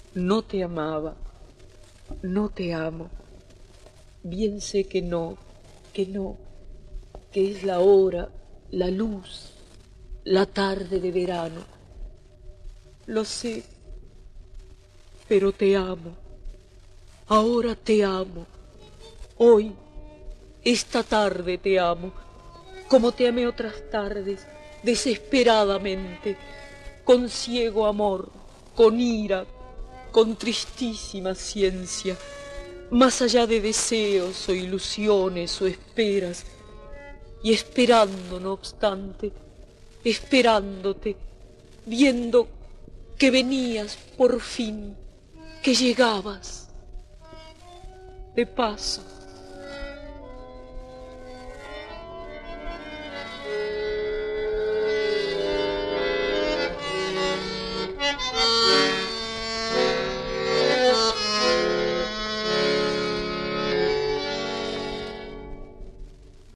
No te amaba, no te amo. Bien sé que no, que es la hora, la luz, la tarde de verano. Lo sé, pero te amo. Ahora te amo. Hoy, esta tarde te amo, como te amé otras tardes, desesperadamente, con ciego amor, con ira, con tristísima ciencia, más allá de deseos o ilusiones o esperas, y esperando, no obstante, esperándote, viendo que venías por fin, que llegabas. De paso,